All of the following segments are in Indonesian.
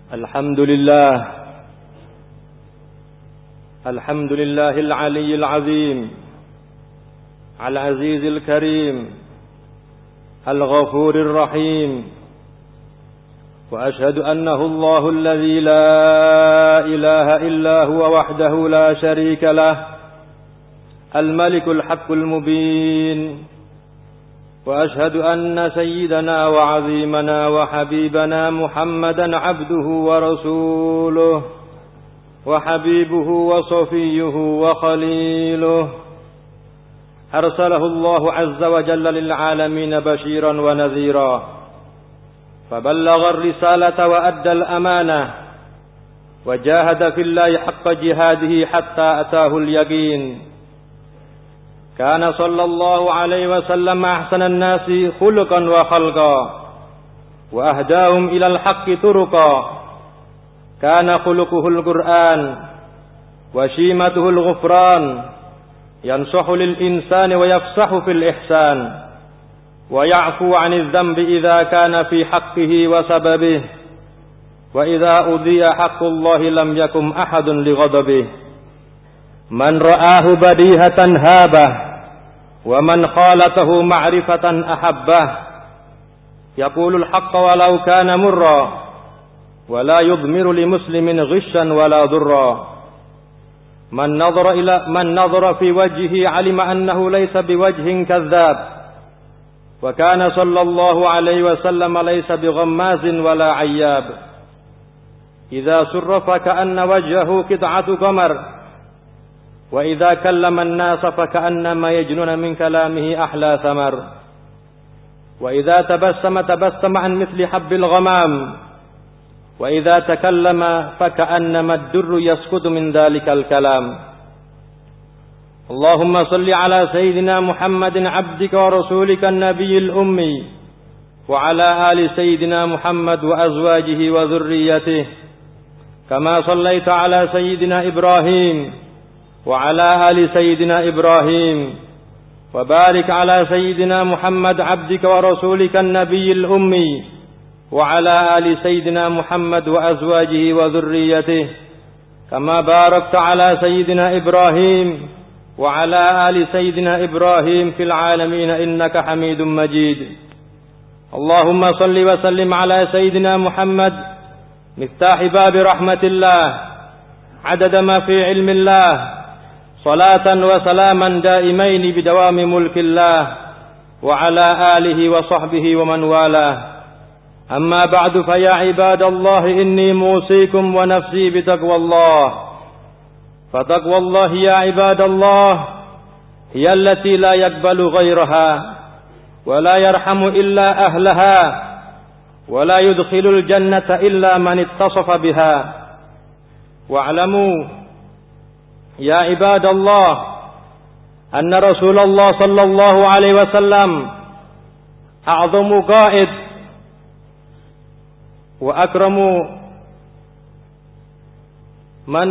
الحمد لله العلي العظيم العزيز الكريم الغفور الرحيم، وأشهد أنه الله الذي لا إله إلا هو وحده لا شريك له، الملك الحق المبين. وأشهد أن سيدنا وعظيمنا وحبيبنا محمدا عبده ورسوله وحبيبه وصفيه وخليله، أرسله الله عز وجل للعالمين بشيرا ونذيرا، فبلغ الرسالة وأدى الأمانة، وجاهد في الله حق جهاده حتى أتاه اليقين. كان صلى الله عليه وسلم أحسن الناس خلقا وخلقا، وأهداهم إلى الحق طرقا. كان خلقه القرآن، وشيمته الغفران، ينصح للإنسان ويفصح في الإحسان، ويعفو عن الذنب إذا كان في حقه وسببه، وإذا أضيع حق الله لم يكن أحد لغضبه. من رآه بديهة هابه، ومن خالته معرفة أحبه. يقول الحق ولو كان مرا، ولا يضمر لمسلم غشا ولا ضرا. من نظر في وجهه علم أنه ليس بوجه كذاب، وكان صلى الله عليه وسلم ليس بغماز ولا عياب. إذا سر فكأن وجهه قطعة قمر، وإذا كلم الناس فكأنما يجنون من كلامه أحلى ثمر. وإذا تبسم عن مثل حب الغمام، وإذا تكلم فكأنما الدر يسقط من ذلك الكلام. اللهم صل على سيدنا محمد عبدك ورسولك النبي الأمي، وعلى آل سيدنا محمد وأزواجه وذريته، كما صليت على سيدنا إبراهيم وعلى آل سيدنا إبراهيم، وبارك على سيدنا محمد عبدك ورسولك النبي الأمي، وعلى آل سيدنا محمد وأزواجه وذريته، كما باركت على سيدنا إبراهيم وعلى آل سيدنا إبراهيم في العالمين إنك حميد مجيد. اللهم صل وسلم على سيدنا محمد مفتاح باب رحمة الله، عدد ما في علم الله، صلاة وسلاما دائمين بدوام ملك الله، وعلى آله وصحبه ومن والاه. أما بعد، فيا عباد الله، إني موصيكم ونفسي بتقوى الله. فتقوى الله يا عباد الله هي التي لا يقبل غيرها، ولا يرحم إلا أهلها، ولا يدخل الجنة إلا من اتصف بها. واعلموا يا عباد الله أن رسول الله صلى الله عليه وسلم أعظم قائد وأكرم من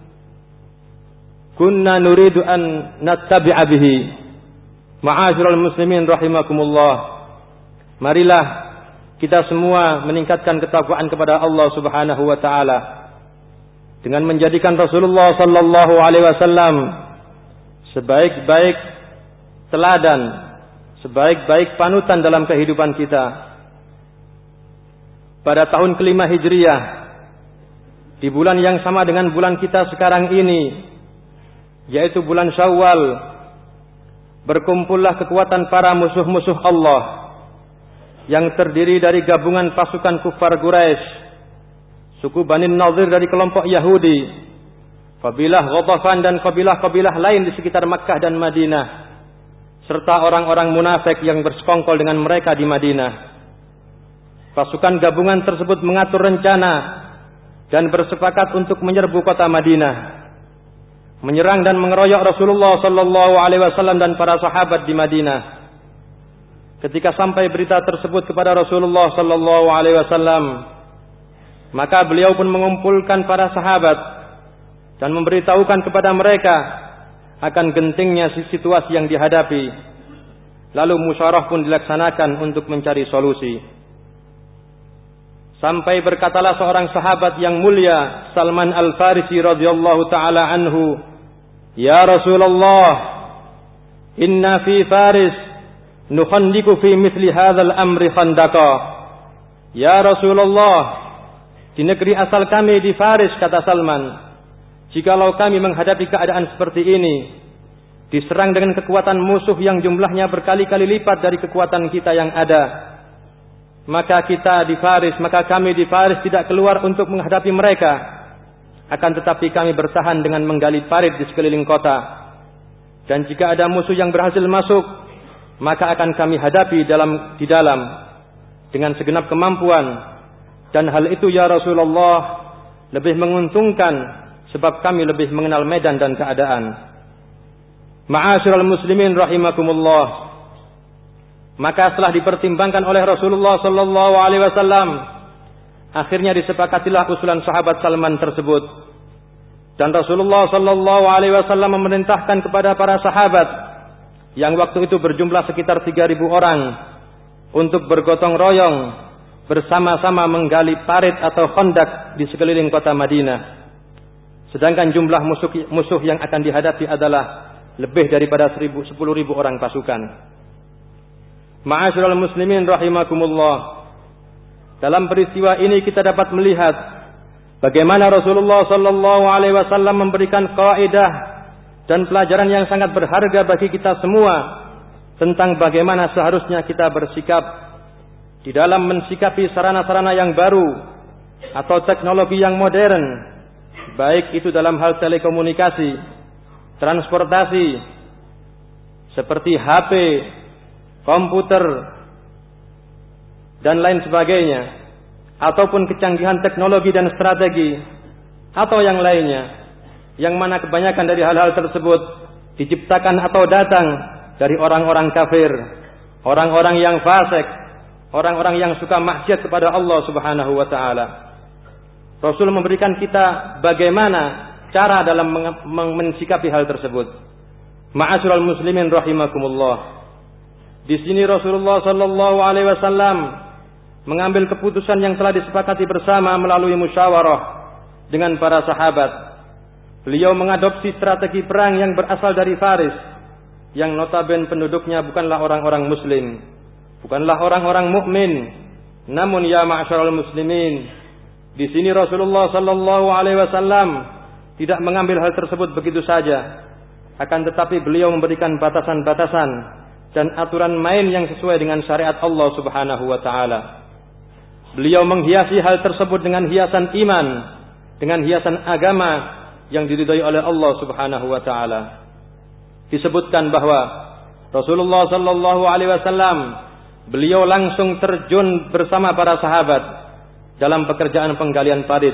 كنا نريد أن نتبع به. Ma'asyiral muslimin rahimakumullah, marilah kita semua meningkatkan ketakwaan kepada Allah Subhanahu wa taala dengan menjadikan Rasulullah sallallahu alaihi wasallam sebaik-baik teladan, sebaik-baik panutan dalam kehidupan kita. Pada tahun kelima Hijriah, di bulan yang sama dengan bulan kita sekarang ini, yaitu bulan Syawal, berkumpullah kekuatan para musuh-musuh Allah yang terdiri dari gabungan pasukan kufar Quraisy, suku Bani Nadir dari kelompok Yahudi, kabilah Ghatafan dan kabilah-kabilah lain di sekitar Makkah dan Madinah, serta orang-orang munafik yang bersekongkol dengan mereka di Madinah. Pasukan gabungan tersebut mengatur rencana dan bersepakat untuk menyerbu kota Madinah, menyerang dan mengeroyok Rasulullah sallallahu alaihi wasallam dan para sahabat di Madinah. Ketika sampai berita tersebut kepada Rasulullah sallallahu alaihi wasallam, maka beliau pun mengumpulkan para sahabat dan memberitahukan kepada mereka akan gentingnya situasi yang dihadapi. Lalu musyawarah pun dilaksanakan untuk mencari solusi. Sampai berkatalah seorang sahabat yang mulia, Salman Al-Farisi radhiyallahu taala anhu, "Ya Rasulullah, inna fi Faris nukhandiku fi mithli hadzal amri khandaqa." Ya Rasulullah, di negeri asal kami di Faris, kata Salman, jikalau kami menghadapi keadaan seperti ini, diserang dengan kekuatan musuh yang jumlahnya berkali-kali lipat dari kekuatan kita yang ada, maka kami di Faris tidak keluar untuk menghadapi mereka. Akan tetapi kami bertahan dengan menggali parit di sekeliling kota. Dan jika ada musuh yang berhasil masuk, maka akan kami hadapi di dalam dengan segenap kemampuan. Dan hal itu ya Rasulullah lebih menguntungkan, sebab kami lebih mengenal medan dan keadaan. Ma'asyiral muslimin rahimakumullah. Maka setelah dipertimbangkan oleh Rasulullah sallallahu alaihi wasallam, akhirnya disepakatilah usulan sahabat Salman tersebut. Dan Rasulullah sallallahu alaihi wasallam memerintahkan kepada para sahabat yang waktu itu berjumlah sekitar 3.000 orang untuk bergotong royong bersama-sama menggali parit atau khandak di sekeliling kota Madinah. Sedangkan jumlah musuh yang akan dihadapi adalah lebih daripada 10.000 orang pasukan. Ma'asyiral muslimin rahimakumullah. Dalam peristiwa ini kita dapat melihat bagaimana Rasulullah sallallahu alaihi wasallam memberikan kaidah dan pelajaran yang sangat berharga bagi kita semua tentang bagaimana seharusnya kita bersikap di dalam mensikapi sarana-sarana yang baru atau teknologi yang modern, baik itu dalam hal telekomunikasi, transportasi seperti HP, komputer, dan lain sebagainya, ataupun kecanggihan teknologi dan strategi, atau yang lainnya, yang mana kebanyakan dari hal-hal tersebut diciptakan atau datang dari orang-orang kafir, orang-orang yang fasik, orang-orang yang suka maksiat kepada Allah Subhanahu wa taala. Rasul memberikan kita bagaimana cara dalam mensikapi hal tersebut. Ma'asyiral muslimin rahimakumullah. Di sini Rasulullah sallallahu alaihi wasallam mengambil keputusan yang telah disepakati bersama melalui musyawarah dengan para sahabat. Beliau mengadopsi strategi perang yang berasal dari Faris, yang notabene penduduknya bukanlah orang-orang muslim, bukanlah orang-orang mukmin. Namun ya ma'asyiral muslimin, di sini Rasulullah sallallahu alaihi wasallam tidak mengambil hal tersebut begitu saja. Akan tetapi beliau memberikan batasan-batasan dan aturan main yang sesuai dengan syariat Allah Subhanahu wa taala. Beliau menghiasi hal tersebut dengan hiasan iman, dengan hiasan agama yang diridhai oleh Allah Subhanahu wa taala. Disebutkan bahwa Rasulullah sallallahu alaihi wasallam beliau langsung terjun bersama para sahabat dalam pekerjaan penggalian parit.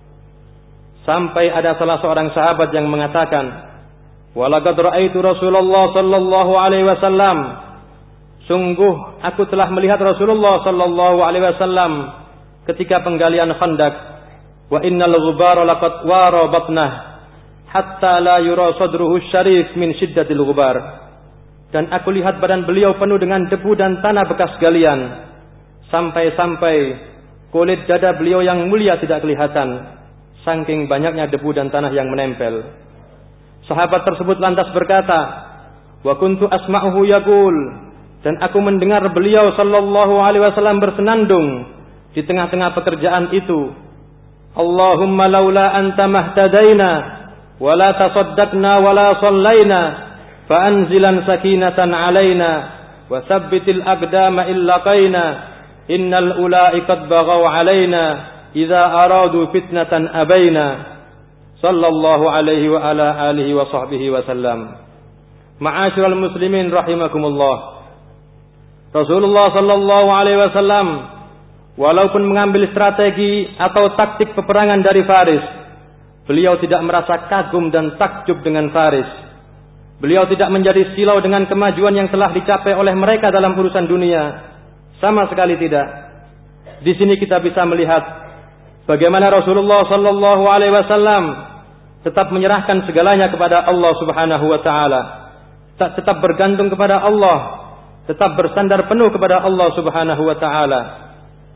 Sampai ada salah seorang sahabat yang mengatakan, "Walaqad ra'aitu Rasulullah sallallahu alaihi wasallam." Sungguh aku telah melihat Rasulullah sallallahu alaihi wasallam ketika penggalian khandak. Wa innal ghubara laqad wara batnah hatta la yura sadruhu syarif min syiddatil ghubar. Dan aku lihat badan beliau penuh dengan debu dan tanah bekas galian, sampai-sampai kulit dada beliau yang mulia tidak kelihatan, saking banyaknya debu dan tanah yang menempel. Sahabat tersebut lantas berkata, "Wa kuntu asma'uhu yaqul," dan aku mendengar beliau sallallahu alaihi wasallam bersenandung di tengah-tengah pekerjaan itu, "Allahumma laula anta mahtadaina wa la tasaddaqna wa la sallaina fa anzilan sakinatan alaina wa thabbitil aqdama illa qaina innal ula'i qad baghaw alaina idza aradu fitnatan abaina." Sallallahu alaihi wa ala alihi wa sahbihi wa sallam. Ma'asyiral muslimin rahimakumullah. Rasulullah sallallahu alaihi wasallam walaupun mengambil strategi atau taktik peperangan dari Faris, beliau tidak merasa kagum dan takjub dengan Faris. Beliau tidak menjadi silau dengan kemajuan yang telah dicapai oleh mereka dalam urusan dunia. Sama sekali tidak. Di sini kita bisa melihat bagaimana Rasulullah sallallahu alaihi wasallam tetap menyerahkan segalanya kepada Allah Subhanahu wa taala. Tetap bergantung kepada Allah, tetap bersandar penuh kepada Allah Subhanahu wa taala.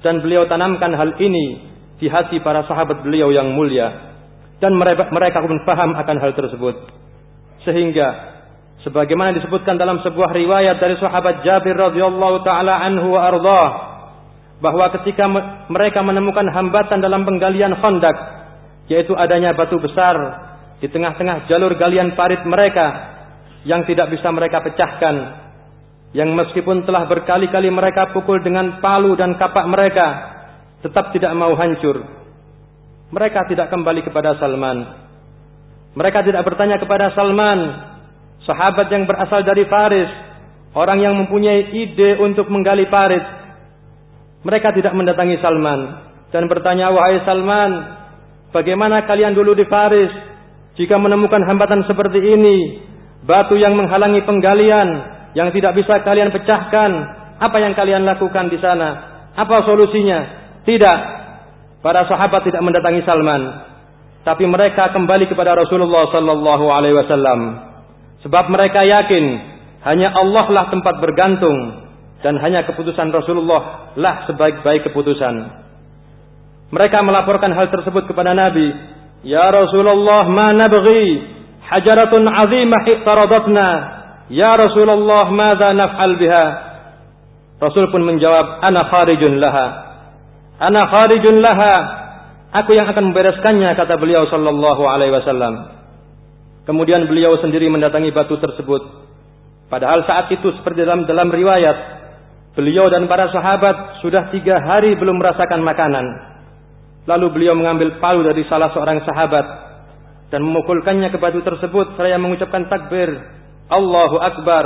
dan beliau tanamkan hal ini di hati para sahabat beliau yang mulia, dan mereka pun paham akan hal tersebut. Sehingga sebagaimana disebutkan dalam sebuah riwayat dari sahabat Jabir radhiyallahu taala anhu wa ardhah, bahwa ketika mereka menemukan hambatan dalam penggalian Khandaq, yaitu adanya batu besar di tengah-tengah jalur galian parit mereka yang tidak bisa mereka pecahkan, yang meskipun telah berkali-kali mereka pukul dengan palu dan kapak mereka, tetap tidak mau hancur. Mereka tidak kembali kepada Salman. Mereka tidak bertanya kepada Salman, sahabat yang berasal dari Faris, orang yang mempunyai ide untuk menggali parit. Mereka tidak mendatangi Salman dan bertanya, wahai Salman, bagaimana kalian dulu di Faris jika menemukan hambatan seperti ini, batu yang menghalangi penggalian yang tidak bisa kalian pecahkan, apa yang kalian lakukan di sana? Apa solusinya? Tidak. Para sahabat tidak mendatangi Salman, tapi mereka kembali kepada Rasulullah sallallahu alaihi wasallam. Sebab mereka yakin hanya Allah lah tempat bergantung, dan hanya keputusan Rasulullah lah sebaik-baik keputusan. Mereka melaporkan hal tersebut kepada Nabi. Ya Rasulullah, ma nabghi hajaratun azimah iqtaradatna. Ya Rasulullah, madza naf'al biha? Rasul pun menjawab, ana kharijun laha. Ana kharijun laha. Aku yang akan membereskannya, kata beliau sallallahu alaihi wasallam. Kemudian beliau sendiri mendatangi batu tersebut. Padahal saat itu seperti dalam riwayat, beliau dan para sahabat sudah 3 hari belum merasakan makanan. Lalu beliau mengambil palu dari salah seorang sahabat dan memukulkannya ke batu tersebut seraya mengucapkan takbir, Allahu Akbar.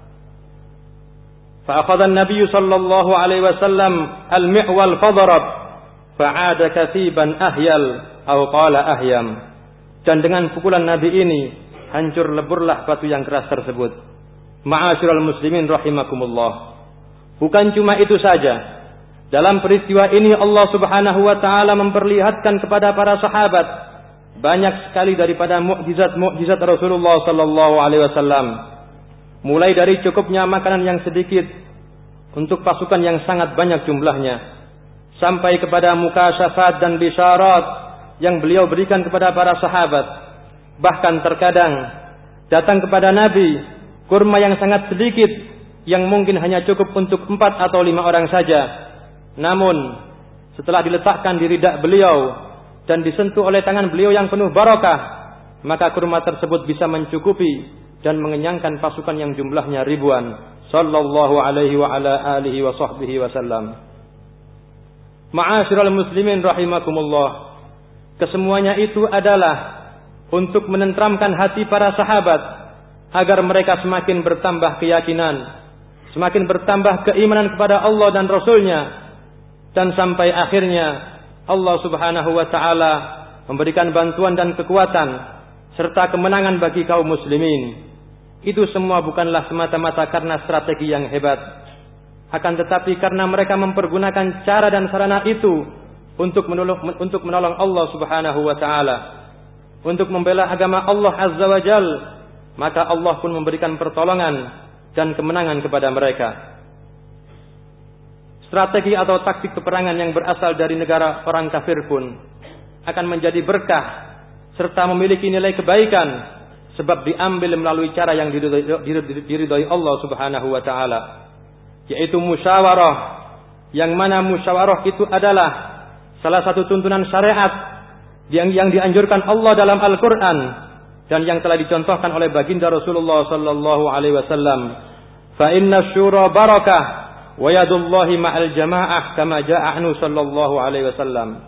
Fa'akhadha an-nabiy sallallahu alaihi wasallam al-mi'wal fadarab fa'ada kathiban ahyal atau qala ahyam. Dan dengan pukulan Nabi ini hancur leburlah batu yang keras tersebut. Ma'asyiral muslimin rahimakumullah. Bukan cuma itu saja. Dalam peristiwa ini Allah Subhanahu wa taala memperlihatkan kepada para sahabat banyak sekali daripada mukjizat Rasulullah sallallahu alaihi wasallam. Mulai dari cukupnya makanan yang sedikit untuk pasukan yang sangat banyak jumlahnya, sampai kepada mukasyafat dan bisyarat yang beliau berikan kepada para sahabat. Bahkan terkadang datang kepada Nabi kurma yang sangat sedikit, yang mungkin hanya cukup untuk 4 atau 5 orang saja. Namun setelah diletakkan di ridak beliau dan disentuh oleh tangan beliau yang penuh barakah, maka kurma tersebut bisa mencukupi dan mengenyangkan pasukan yang jumlahnya ribuan. Sallallahu alaihi wa ala alihi wa sahbihi wasallam. Ma'asyiral muslimin rahimakumullah. Kesemuanya itu adalah untuk menenteramkan hati para sahabat agar mereka semakin bertambah keyakinan, semakin bertambah keimanan kepada Allah dan Rasulnya, dan sampai akhirnya Allah Subhanahu wa taala memberikan bantuan dan kekuatan serta kemenangan bagi kaum muslimin. Itu semua bukanlah semata-mata karena strategi yang hebat, akan tetapi karena mereka mempergunakan cara dan sarana itu untuk menolong Allah Subhanahu wa taala, untuk membela agama Allah Azza wa Jal, maka Allah pun memberikan pertolongan dan kemenangan kepada mereka. Strategi atau taktik peperangan yang berasal dari negara orang kafir pun akan menjadi berkah serta memiliki nilai kebaikan sebab diambil melalui cara yang diridhoi Allah Subhanahu wa taala, yaitu musyawarah, yang mana musyawarah itu adalah salah satu tuntunan syariat yang dianjurkan Allah dalam Al-Quran dan yang telah dicontohkan oleh baginda Rasulullah sallallahu alaihi wasallam. Fa inna syura barakah wa yadullahi ma'al jamaah kama jaa'a anhu sallallahu alaihi wasallam.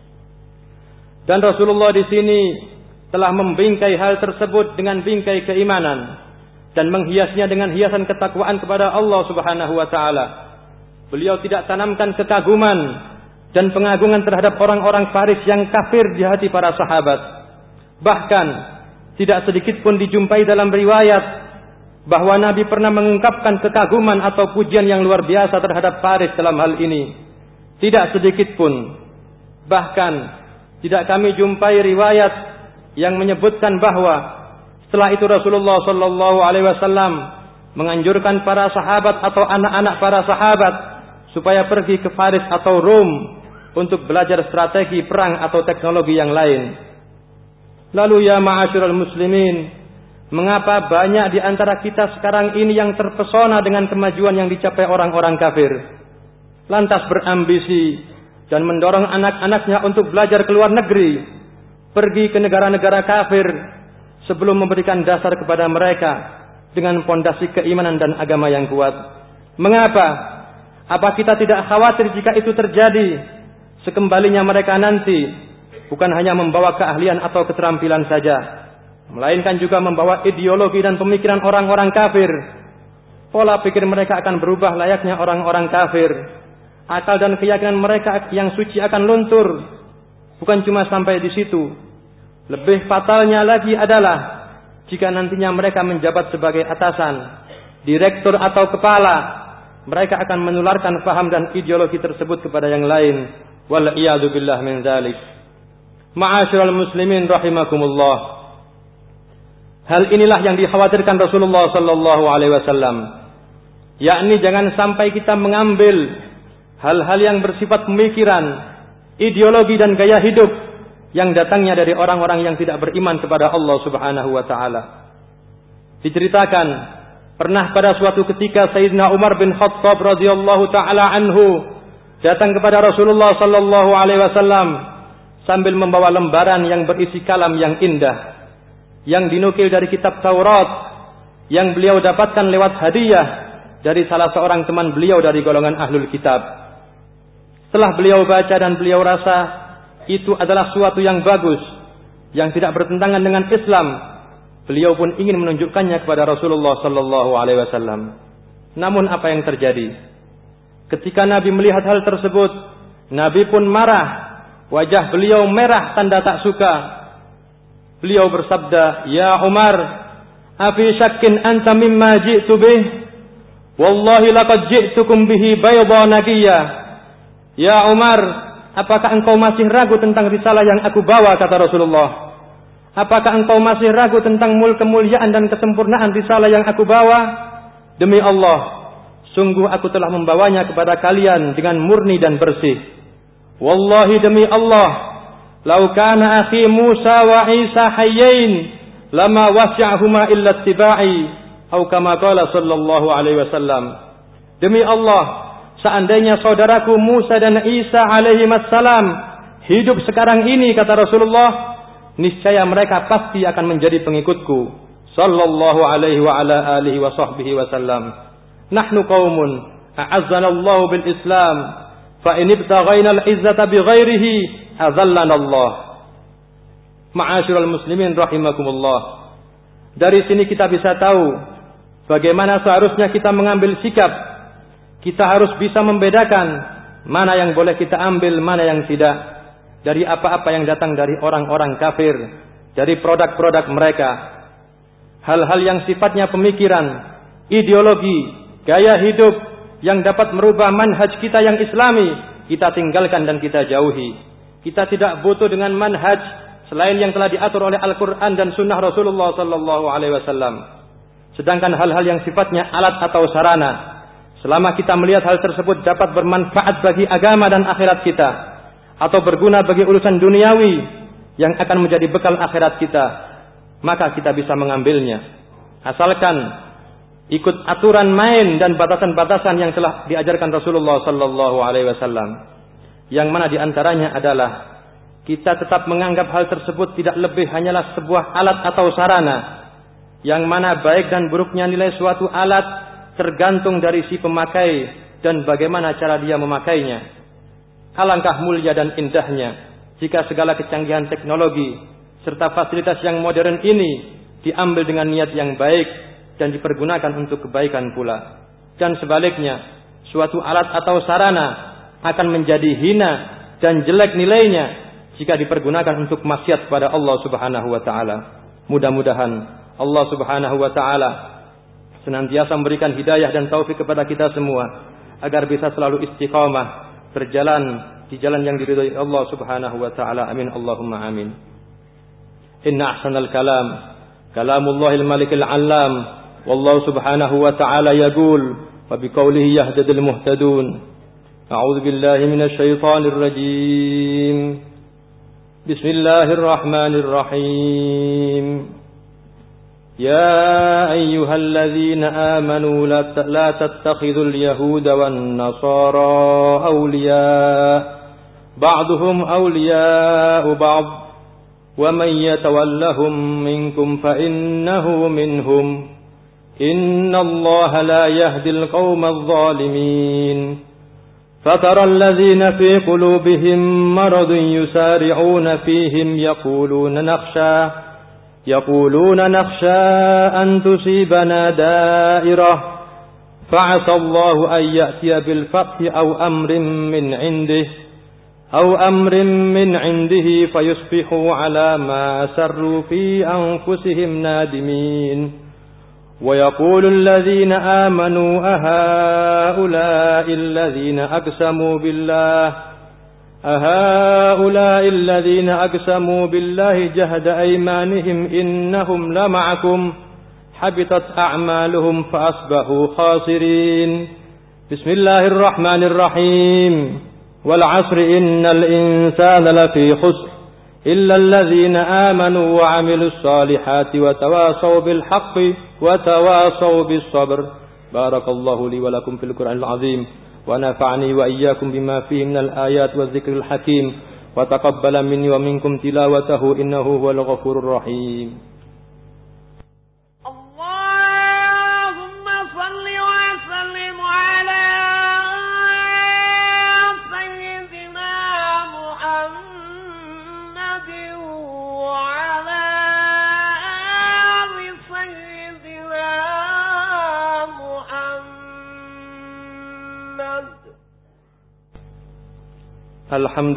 Dan Rasulullah di sini telah membingkai hal tersebut dengan bingkai keimanan dan menghiasnya dengan hiasan ketakwaan kepada Allah Subhanahu wa taala. Beliau tidak tanamkan kekaguman dan pengagungan terhadap orang-orang Faris yang kafir di hati para sahabat. Bahkan tidak sedikit pun dijumpai dalam riwayat bahwa Nabi pernah mengungkapkan kekaguman atau pujian yang luar biasa terhadap Faris dalam hal ini. Tidak sedikit pun. Bahkan tidak kami jumpai riwayat yang menyebutkan bahwa setelah itu Rasulullah sallallahu alaihi wasallam menganjurkan para sahabat atau anak-anak para sahabat supaya pergi ke Faris atau Rom untuk belajar strategi perang atau teknologi yang lain. Lalu ya ma'asyiral muslimin, mengapa banyak di antara kita sekarang ini yang terpesona dengan kemajuan yang dicapai orang-orang kafir, lantas berambisi dan mendorong anak-anaknya untuk belajar ke luar negeri, pergi ke negara-negara kafir sebelum memberikan dasar kepada mereka dengan pondasi keimanan dan agama yang kuat? Mengapa? Apa kita tidak khawatir jika itu terjadi sekembalinya mereka nanti bukan hanya membawa keahlian atau keterampilan saja, melainkan juga membawa ideologi dan pemikiran orang-orang kafir? Pola pikir mereka akan berubah layaknya orang-orang kafir. Akal dan keyakinan mereka yang suci akan luntur. Bukan cuma sampai di situ. Lebih fatalnya lagi adalah jika nantinya mereka menjabat sebagai atasan, direktur atau kepala, mereka akan menularkan paham dan ideologi tersebut kepada yang lain. Wal iyadu billah min dzalik. Ma'asyiral muslimin rahimakumullah. Hal inilah yang dikhawatirkan Rasulullah sallallahu alaihi wasallam. Yakni jangan sampai kita mengambil hal-hal yang bersifat pemikiran, ideologi dan gaya hidup yang datangnya dari orang-orang yang tidak beriman kepada Allah Subhanahu wa taala. Diceritakan pernah pada suatu ketika Sayyidina Umar bin Khattab radhiyallahu taala anhu datang kepada Rasulullah sallallahu alaihi wasallam sambil membawa lembaran yang berisi kalam yang indah yang dinukil dari kitab Taurat yang beliau dapatkan lewat hadiah dari salah seorang teman beliau dari golongan ahlul kitab. Setelah beliau baca dan beliau rasa itu adalah suatu yang bagus, yang tidak bertentangan dengan Islam, beliau pun ingin menunjukkannya kepada Rasulullah sallallahu alaihi wasallam. Namun apa yang terjadi? Ketika Nabi melihat hal tersebut, Nabi pun marah. Wajah beliau merah tanda tak suka. Beliau bersabda, "Ya Umar, afi syakkin anta mimma ji'tu bih? Wallahi laqad ji'tukum bihi bayda naqiyya." Ya Umar, apakah engkau masih ragu tentang risalah yang aku bawa, kata Rasulullah? Apakah engkau masih ragu tentang kemuliaan dan kesempurnaan risalah yang aku bawa? Demi Allah, sungguh aku telah membawanya kepada kalian dengan murni dan bersih. Wallahi demi Allah, lau kana akhi Musa wa Isa hayyain lama wasi'ahuma illa ittiba'i, atau kama qala sallallahu alaihi wasallam. Demi Allah, seandainya saudaraku Musa dan Isa alaihi wassalam hidup sekarang ini, kata Rasulullah, niscaya mereka pasti akan menjadi pengikutku sallallahu alaihi wa ala alihi wa sahbihi wasallam. Nahnu qaumun a'azzana Allah bil Islam, fa in ibtaghaina al-izzata bighairihi azallana Allah. Ma'asyiral muslimin rahimakumullah. Dari sini kita bisa tahu bagaimana seharusnya kita mengambil sikap. Kita harus bisa membedakan mana yang boleh kita ambil, mana yang tidak, dari apa-apa yang datang dari orang-orang kafir, dari produk-produk mereka. Hal-hal yang sifatnya pemikiran, ideologi, gaya hidup yang dapat merubah manhaj kita yang islami, kita tinggalkan dan kita jauhi. Kita tidak butuh dengan manhaj selain yang telah diatur oleh Al-Quran dan Sunnah Rasulullah sallallahu alaihi wasallam. Sedangkan hal-hal yang sifatnya alat atau sarana, selama kita melihat hal tersebut dapat bermanfaat bagi agama dan akhirat kita, atau berguna bagi urusan duniawi yang akan menjadi bekal akhirat kita, maka kita bisa mengambilnya. Asalkan ikut aturan main dan batasan-batasan yang telah diajarkan Rasulullah sallallahu alaihi wasallam. Yang mana diantaranya adalah kita tetap menganggap hal tersebut tidak lebih hanyalah sebuah alat atau sarana, yang mana baik dan buruknya nilai suatu alat tergantung dari si pemakai dan bagaimana cara dia memakainya. Alangkah mulia dan indahnya jika segala kecanggihan teknologi serta fasilitas yang modern ini diambil dengan niat yang baik dan dipergunakan untuk kebaikan pula. Dan sebaliknya, suatu alat atau sarana akan menjadi hina dan jelek nilainya jika dipergunakan untuk maksiat kepada Allah Subhanahu wa taala. Mudah-mudahan Allah Subhanahu wa taala senantiasa memberikan hidayah dan taufik kepada kita semua agar bisa selalu istiqamah berjalan di jalan yang diridhai Allah Subhanahu wa taala. Amin Allahumma amin. Inna ahsanal kalam kalamullahil malikil allam, wallahu subhanahu wa ta'ala yaqul wa biqaulihi yahdidul muhtadun. أعوذ بالله من الشيطان الرجيم. بسم الله الرحمن الرحيم. يا أيها الذين آمنوا لا تتخذوا اليهود والنصارى أولياء بعضهم أولياء بعض ومن يتولهم منكم فإنه منهم إن الله لا يهدي القوم الظالمين. فترى الذين في قلوبهم مرض يسارعون فيهم يقولون نخشى أن تصيبنا دائرة فعسى الله أن يأتي بالفتح أو أمر من عنده فيصبحوا على ما أسروا في أنفسهم نادمين. ويقول الذين آمنوا أهؤلاء الذين أقسموا بالله جهد أيمانهم إنهم لمعكم حبطت أعمالهم فأصبحوا خاسرين. بسم الله الرحمن الرحيم. والعصر إن الإنسان لفي خسر إلا الذين آمنوا وعملوا الصالحات وتواصوا بالحق وتواصوا بالصبر. بارك الله لي ولكم في القرآن العظيم ونفعني وإياكم بما فيه من الآيات والذكر الحكيم وتقبل مني ومنكم تلاوته إنه هو الغفور الرحيم. الحمد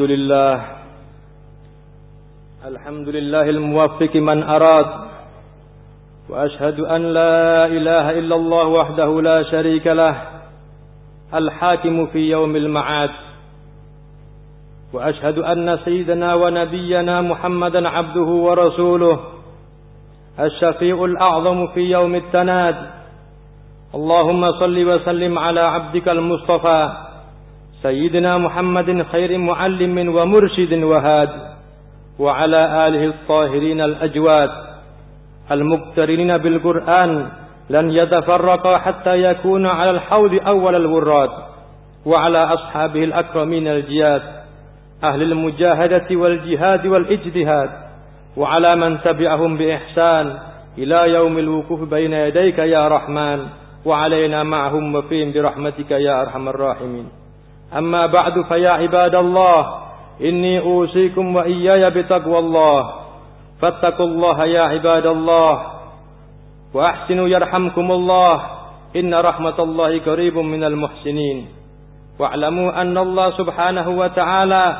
لله الموفق من أراد، وأشهد أن لا إله إلا الله وحده لا شريك له الحاكم في يوم المعاد، وأشهد أن سيدنا ونبينا محمدا عبده ورسوله الشفيع الأعظم في يوم التناد. اللهم صل وسلم على عبدك المصطفى سيدنا محمد خير معلم ومرشد وهاد، وعلى آله الطاهرين الأجواد المقترنين بالقرآن لن يتفرقا حتى يكون على الحوض أول الوراد، وعلى أصحابه الأكرمين الجياد أهل المجاهدة والجهاد والاجتهاد، وعلى من تبعهم بإحسان إلى يوم الوقوف بين يديك يا رحمن، وعلينا معهم وفيهم برحمتك يا أرحم الراحمين. أما بعد فيا عباد الله إني أوصيكم وإياي بتقوى الله، فاتقوا الله يا عباد الله وأحسنوا يرحمكم الله، إن رحمة الله قريب من المحسنين. واعلموا أن الله سبحانه وتعالى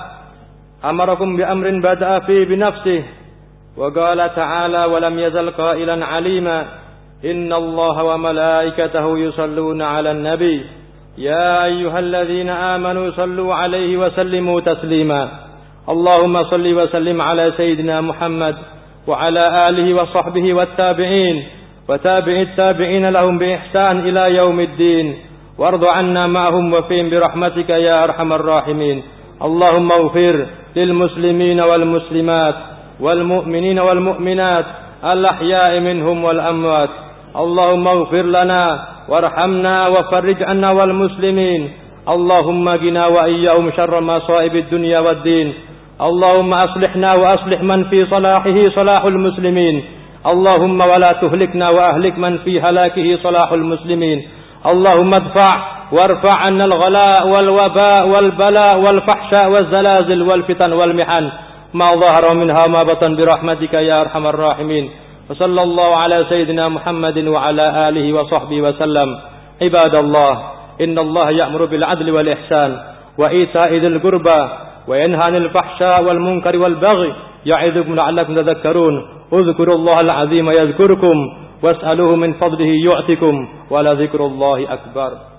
أمركم بأمر بدأ فيه بنفسه، وقال تعالى ولم يزل قائلا عليما إن الله وملائكته يصلون على النبي يا أيها الذين آمنوا صلوا عليه وسلموا تسليما. اللهم صل وسلم على سيدنا محمد وعلى آله وصحبه والتابعين وتابع التابعين لهم بإحسان إلى يوم الدين، وارض عنا معهم وفيهم برحمتك يا أرحم الراحمين. اللهم اغفر للمسلمين والمسلمات والمؤمنين والمؤمنات الأحياء منهم والأموات. اللهم اغفر لنا وارحمنا وفرج عنا والمسلمين. اللهم قنا وإياهم شر مصائب الدنيا والدين. اللهم أصلحنا وأصلح من في صلاحه صلاح المسلمين. اللهم ولا تهلكنا وأهلك من في هلاكه صلاح المسلمين. اللهم ادفع وارفع عنا الغلاء والوباء والبلاء والفحشاء والزلازل والفتن والمحن ما ظهر منها ما بطن برحمتك يا أرحم الراحمين. وصلى الله على سيدنا محمد وعلى آله وصحبه وسلم. عباد الله إن الله يأمر بالعدل والإحسان وإيتاء ذي القربى وينهى عن الفحشاء والمنكر والبغي يعظكم لعلكم تذكرون. اذكروا الله العظيم يذكركم واسألوه من فضله يعطكم ولذكر الله أكبر.